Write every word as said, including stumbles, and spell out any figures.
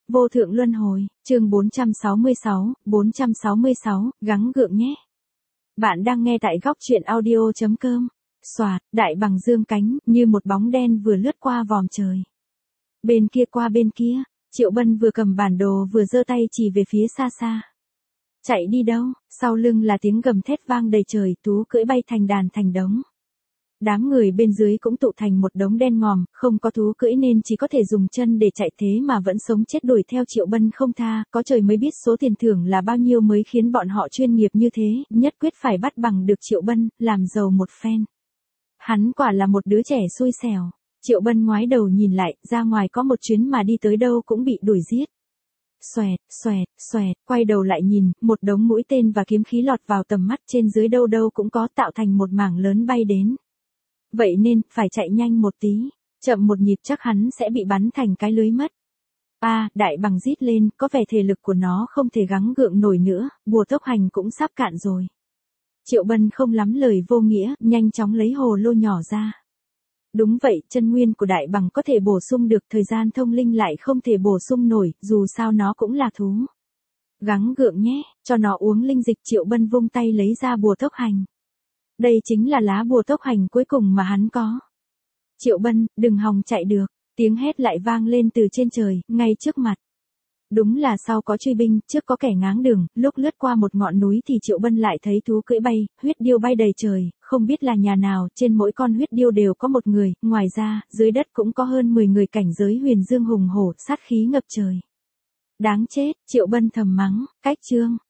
Vô thượng luân hồi, chương bốn trăm sáu mươi sáu, bốn trăm sáu mươi sáu, gắng gượng nhé. Bạn đang nghe tại góc truyện audio chấm com. Soạt, đại bằng dương cánh, như một bóng đen vừa lướt qua vòm trời. Bên kia qua bên kia, Triệu Bân vừa cầm bản đồ vừa giơ tay chỉ về phía xa xa. Chạy đi đâu, sau lưng là tiếng gầm thét vang đầy trời, thú cưỡi bay thành đàn thành đống. Đám người bên dưới cũng tụ thành một đống đen ngòm, không có thú cưỡi nên chỉ có thể dùng chân để chạy, thế mà vẫn sống chết đuổi theo Triệu Bân không tha, có trời mới biết số tiền thưởng là bao nhiêu mới khiến bọn họ chuyên nghiệp như thế, nhất quyết phải bắt bằng được Triệu Bân, làm giàu một phen. Hắn quả là một đứa trẻ xui xẻo. Triệu Bân ngoái đầu nhìn lại, ra ngoài có một chuyến mà đi tới đâu cũng bị đuổi giết. Xoẹt, xoẹt, xoẹt, quay đầu lại nhìn, một đống mũi tên và kiếm khí lọt vào tầm mắt, trên dưới đâu đâu cũng có, tạo thành một mảng lớn bay đến. Vậy nên, phải chạy nhanh một tí, chậm một nhịp chắc hắn sẽ bị bắn thành cái lưới mất. A, à, đại bằng rít lên, có vẻ thể lực của nó không thể gắng gượng nổi nữa, bùa tốc hành cũng sắp cạn rồi. Triệu Bân không lắm lời vô nghĩa, nhanh chóng lấy hồ lô nhỏ ra. Đúng vậy, chân nguyên của đại bằng có thể bổ sung được, thời gian thông linh lại không thể bổ sung nổi, dù sao nó cũng là thú. Gắng gượng nhé, cho nó uống linh dịch. Triệu Bân vung tay lấy ra bùa tốc hành. Đây chính là lá bùa tốc hành cuối cùng mà hắn có. Triệu Bân, đừng hòng chạy được, tiếng hét lại vang lên từ trên trời, ngay trước mặt. Đúng là sau có truy binh, trước có kẻ ngáng đường, lúc lướt qua một ngọn núi thì Triệu Bân lại thấy thú cưỡi bay, huyết điêu bay đầy trời, không biết là nhà nào, trên mỗi con huyết điêu đều có một người, ngoài ra, dưới đất cũng có hơn mười người cảnh giới huyền dương hùng hổ, sát khí ngập trời. Đáng chết, Triệu Bân thầm mắng, cách chương.